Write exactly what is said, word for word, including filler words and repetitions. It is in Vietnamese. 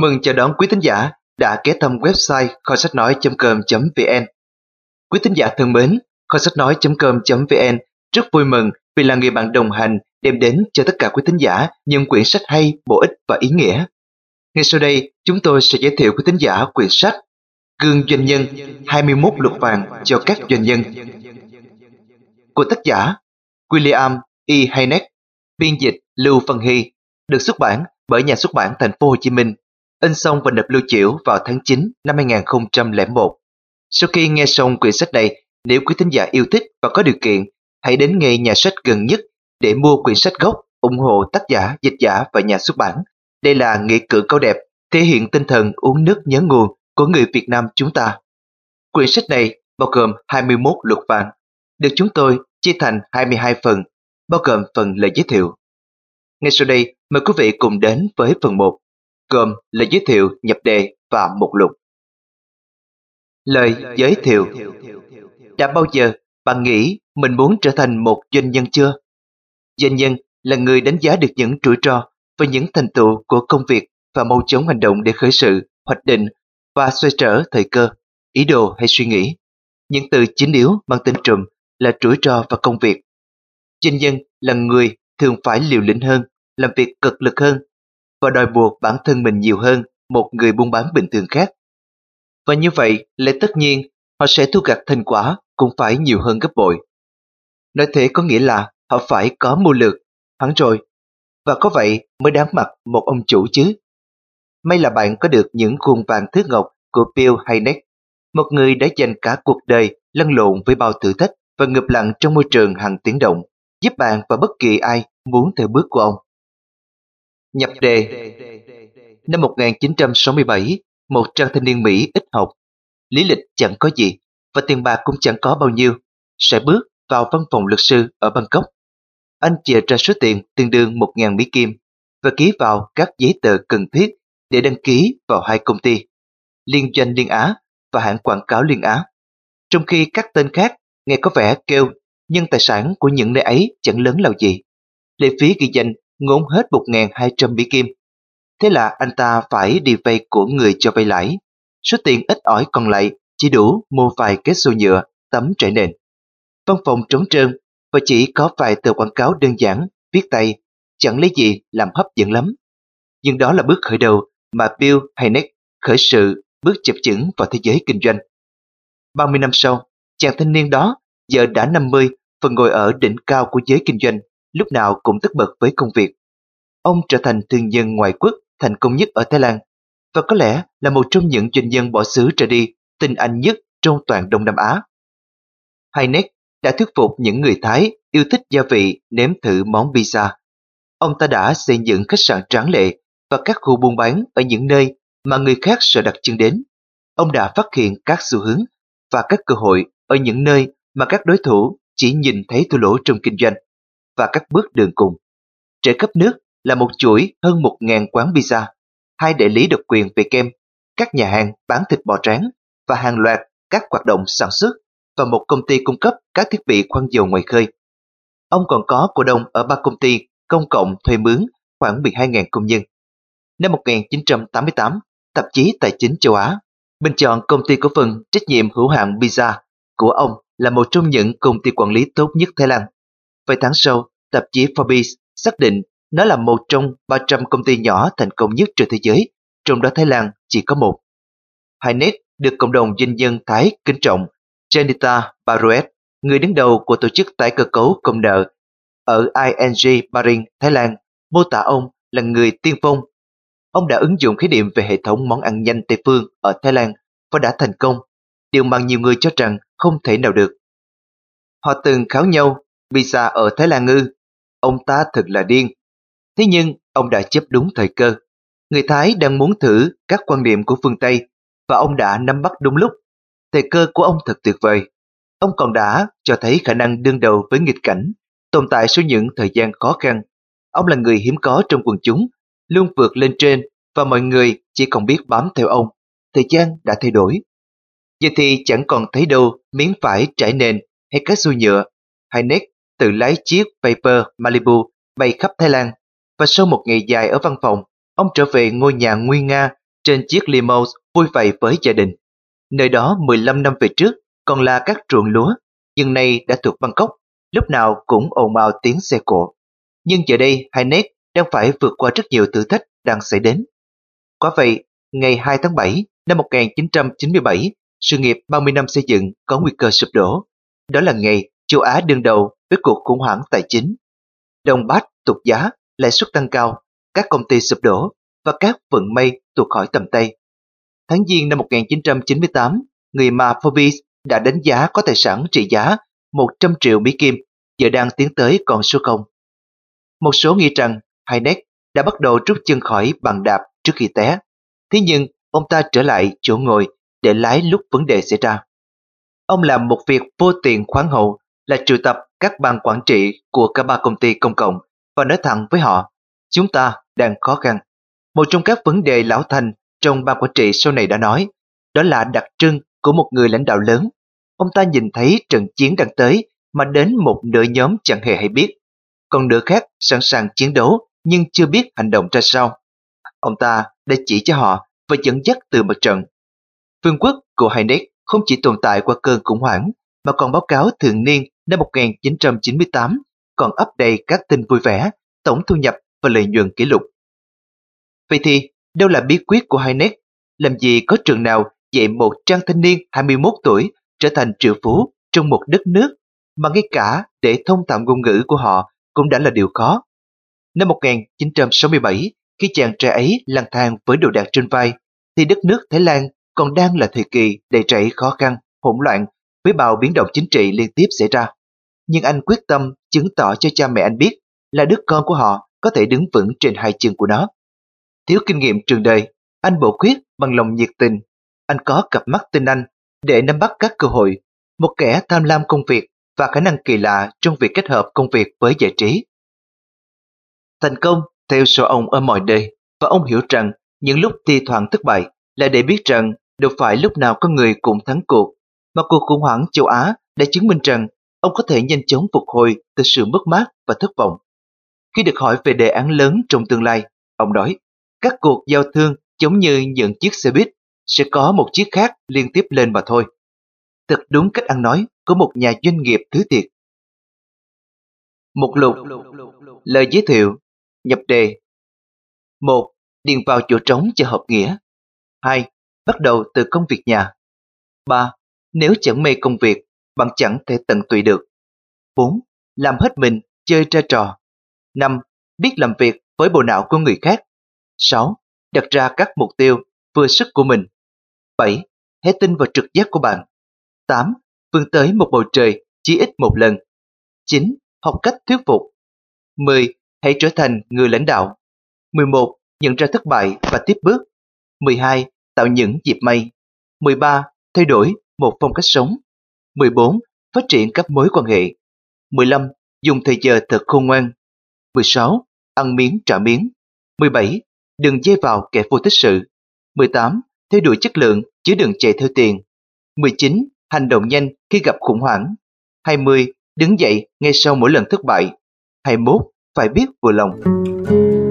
mừng chào đón quý thính giả đã ghé thăm website kho sách nói chấm com chấm vn. Quý thính giả thân mến, kho sách nói chấm com chấm vn rất vui mừng vì là người bạn đồng hành đem đến cho tất cả quý thính giả những quyển sách hay, bổ ích và ý nghĩa. Ngay sau đây, chúng tôi sẽ giới thiệu quý thính giả quyển sách Gương Doanh nhân, hai mươi mốt luật vàng cho các doanh nhân của tác giả William E. Hynek, biên dịch Lưu Văn Hy, được xuất bản bởi Nhà xuất bản Thành phố Hồ Chí Minh, in xong và nộp lưu chiểu vào tháng chín năm hai nghìn không trăm lẻ một. Sau khi nghe xong quyển sách này, nếu quý thính giả yêu thích và có điều kiện, hãy đến ngay nhà sách gần nhất để mua quyển sách gốc, ủng hộ tác giả, dịch giả và nhà xuất bản. Đây là nghĩa cử cao đẹp, thể hiện tinh thần uống nước nhớ nguồn của người Việt Nam chúng ta. Quyển sách này bao gồm hai mươi mốt luật vàng, được chúng tôi chia thành hai mươi hai phần, bao gồm phần lời giới thiệu. Ngay sau đây, mời quý vị cùng đến với phần một, gồm lời giới thiệu, nhập đề và mục lục. Lời giới thiệu. Đã bao giờ bạn nghĩ mình muốn trở thành một doanh nhân chưa? Doanh nhân là người đánh giá được những rủi ro và những thành tựu của công việc và mau chóng hành động để khởi sự, hoạch định và xoay trở thời cơ, ý đồ hay suy nghĩ. Những từ chính yếu mang tính trùm là rủi ro và công việc. Doanh nhân là người thường phải liều lĩnh hơn, làm việc cực lực hơn và đòi buộc bản thân mình nhiều hơn một người buôn bán bình thường khác. Và như vậy là tất nhiên họ sẽ thu gặt thành quả cũng phải nhiều hơn gấp bội. Nói thế có nghĩa là họ phải có mưu lược, hẳn rồi, và có vậy mới đáng mặt một ông chủ chứ. May là bạn có được những khuôn vàng thước ngọc của Bill Hynek, một người đã dành cả cuộc đời lăn lộn với bao thử thách và ngập lặng trong môi trường hằng tiếng động, giúp bạn và bất kỳ ai muốn theo bước của ông. Nhập đề. Năm một nghìn chín trăm sáu mươi bảy, một trang thanh niên Mỹ ít học, lý lịch chẳng có gì và tiền bạc cũng chẳng có bao nhiêu, sẽ bước vào văn phòng luật sư ở Bangkok. Anh chìa ra số tiền tương đương một nghìn Mỹ Kim và ký vào các giấy tờ cần thiết để đăng ký vào hai công ty, Liên doanh Liên Á và hãng quảng cáo Liên Á. Trong khi các tên khác nghe có vẻ kêu, nhưng tài sản của những nơi ấy chẳng lớn lao gì. Lệ phí ghi danh ngốn hết một nghìn hai trăm Mỹ Kim. Thế là anh ta phải đi vay của người cho vay lãi. Số tiền ít ỏi còn lại chỉ đủ mua vài cái xô nhựa, tấm trải nền. Văn phòng trống trơn và chỉ có vài tờ quảng cáo đơn giản, viết tay, chẳng lấy gì làm hấp dẫn lắm. Nhưng đó là bước khởi đầu mà Bill Hynek khởi sự bước chập chững vào thế giới kinh doanh. ba mươi năm sau, chàng thanh niên đó giờ đã năm mươi và ngồi ở đỉnh cao của giới kinh doanh, lúc nào cũng tất bật với công việc. Ông trở thành thương nhân ngoại quốc thành công nhất ở Thái Lan và có lẽ là một trong những doanh nhân bỏ xứ trở đi tinh anh nhất trong toàn Đông Nam Á. Hynek đã thuyết phục những người Thái yêu thích gia vị nếm thử món pizza. Ông ta đã xây dựng khách sạn tráng lệ và các khu buôn bán ở những nơi mà người khác sợ đặt chân đến. Ông đã phát hiện các xu hướng và các cơ hội ở những nơi mà các đối thủ chỉ nhìn thấy thua lỗ trong kinh doanh và các bước đường cùng. Trễ cấp nước là một chuỗi hơn một nghìn quán pizza, hai đại lý độc quyền về kem, các nhà hàng bán thịt bò rán và hàng loạt các hoạt động sản xuất và một công ty cung cấp các thiết bị khoan dầu ngoài khơi. Ông còn có cổ đông ở ba công ty công cộng thuê mướn khoảng mười hai nghìn công nhân. Năm một nghìn chín trăm tám mươi tám, tạp chí Tài chính châu Á bình chọn công ty cổ phần trách nhiệm hữu hạn Pizza của ông là một trong những công ty quản lý tốt nhất Thái Lan. Vài tháng sau, tạp chí Forbes xác định nó là một trong ba trăm công ty nhỏ thành công nhất trên thế giới, trong đó Thái Lan chỉ có một. Hynek được cộng đồng doanh nhân Thái kính trọng. Janita Baruet, người đứng đầu của tổ chức tái cơ cấu công nợ ở i en giê Baring, Thái Lan, mô tả ông là người tiên phong. Ông đã ứng dụng khái niệm về hệ thống món ăn nhanh Tây phương ở Thái Lan và đã thành công, điều mà nhiều người cho rằng không thể nào được. Họ từng kháo nhau, pizza ở Thái Lan ư? Ông ta thật là điên. Thế nhưng ông đã chấp đúng thời cơ. Người Thái đang muốn thử các quan điểm của phương Tây và ông đã nắm bắt đúng lúc. Thời cơ của ông thật tuyệt vời. Ông còn đã cho thấy khả năng đương đầu với nghịch cảnh, tồn tại sau những thời gian khó khăn. Ông là người hiếm có trong quần chúng, luôn vượt lên trên và mọi người chỉ còn biết bám theo ông. Thời gian đã thay đổi. Giờ thì chẳng còn thấy đâu miếng vải trải nền hay cái xô nhựa. Hynek tự lái chiếc Viper Malibu bay khắp Thái Lan và sau một ngày dài ở văn phòng, ông trở về ngôi nhà nguy nga trên chiếc limo vui vầy với gia đình. Nơi đó mười lăm năm về trước còn là các ruộng lúa, nhưng nay đã thuộc Bangkok, lúc nào cũng ồn ào tiếng xe cộ. Nhưng giờ đây Hynek đang phải vượt qua rất nhiều thử thách đang xảy đến. Quả vậy, ngày hai tháng bảy năm một nghìn chín trăm chín mươi bảy, sự nghiệp ba mươi năm xây dựng có nguy cơ sụp đổ. Đó là ngày châu Á đương đầu với cuộc khủng hoảng tài chính. Đồng baht tụt giá, lãi suất tăng cao, các công ty sụp đổ và các vận may tuột khỏi tầm tay. Tháng Giêng năm một nghìn chín trăm chín mươi tám, người mà Forbes đã đánh giá có tài sản trị giá một trăm triệu Mỹ Kim, giờ đang tiến tới con số không. Một số nghĩ rằng Hynek đã bắt đầu rút chân khỏi bàn đạp trước khi té. Thế nhưng ông ta trở lại chỗ ngồi để lái lúc vấn đề xảy ra. Ông làm một việc vô tiền khoáng hậu là triệu tập các ban quản trị của cả ba công ty công cộng và nói thẳng với họ, chúng ta đang khó khăn. Một trong các vấn đề lão thành trong ban quản trị sau này đã nói, đó là đặc trưng của một người lãnh đạo lớn. Ông ta nhìn thấy trận chiến đang tới mà đến một nửa nhóm chẳng hề hay biết, còn nửa khác sẵn sàng chiến đấu nhưng chưa biết hành động ra sao. Ông ta đã chỉ cho họ và dẫn dắt từ mặt trận. Vương quốc của Hynek không chỉ tồn tại qua cơn khủng hoảng mà còn báo cáo thường niên năm một nghìn chín trăm chín mươi tám còn ắp đầy các tin vui vẻ, tổng thu nhập và lợi nhuận kỷ lục. Vậy thì đâu là bí quyết của Hynek? Làm gì có trường nào dạy một trang thanh niên hai mươi mốt tuổi trở thành triệu phú trong một đất nước mà ngay cả để thông thạo ngôn ngữ của họ cũng đã là điều khó. Năm một nghìn chín trăm sáu mươi bảy, khi chàng trai ấy lang thang với đồ đạc trên vai, thì đất nước Thái Lan còn đang là thời kỳ đầy rẫy khó khăn, hỗn loạn với bao biến động chính trị liên tiếp xảy ra. Nhưng anh quyết tâm chứng tỏ cho cha mẹ anh biết là đứa con của họ có thể đứng vững trên hai chân của nó. Thiếu kinh nghiệm trường đời, anh bổ quyết bằng lòng nhiệt tình. Anh có cặp mắt tinh anh để nắm bắt các cơ hội, một kẻ tham lam công việc và khả năng kỳ lạ trong việc kết hợp công việc với giải trí. Thành công theo số ông ở mọi nơi, và ông hiểu rằng những lúc thi thoảng thất bại là để biết rằng đâu phải lúc nào con người cũng thắng cuộc, mà cuộc khủng hoảng châu Á đã chứng minh rằng ông có thể nhanh chóng phục hồi từ sự mất mát và thất vọng. Khi được hỏi về đề án lớn trong tương lai, ông nói, các cuộc giao thương giống như những chiếc xe buýt, sẽ có một chiếc khác liên tiếp lên mà thôi. Thật đúng cách ăn nói của một nhà doanh nghiệp thứ thiệt. Mục lục. Lời giới thiệu. Nhập đề. một. Điền vào chỗ trống cho hợp nghĩa. hai. Bắt đầu từ công việc nhà. ba. Nếu chẳng mê công việc, bạn chẳng thể tận tụy được. bốn. Làm hết mình, chơi ra trò. năm. Biết làm việc với bộ não của người khác. sáu. Đặt ra các mục tiêu vừa sức của mình. bảy. Hãy tin vào trực giác của bạn. tám. Vươn tới một bầu trời chỉ ít một lần. chín. Học cách thuyết phục. mười. Hãy trở thành người lãnh đạo. mười một. Nhận ra thất bại và tiếp bước. mười hai. Tạo những dịp may. mười ba. Thay đổi một phong cách sống. mười bốn. Phát triển các mối quan hệ. mười lăm. Dùng thời giờ thật khôn ngoan. mười sáu. Ăn miếng trả miếng. mười bảy. Đừng dây vào kẻ vô tích sự. mười tám. Theo đuổi chất lượng chứ đừng chạy theo tiền. mười chín. Hành động nhanh khi gặp khủng hoảng. hai mươi. Đứng dậy ngay sau mỗi lần thất bại. hai mươi mốt. Phải biết vừa lòng.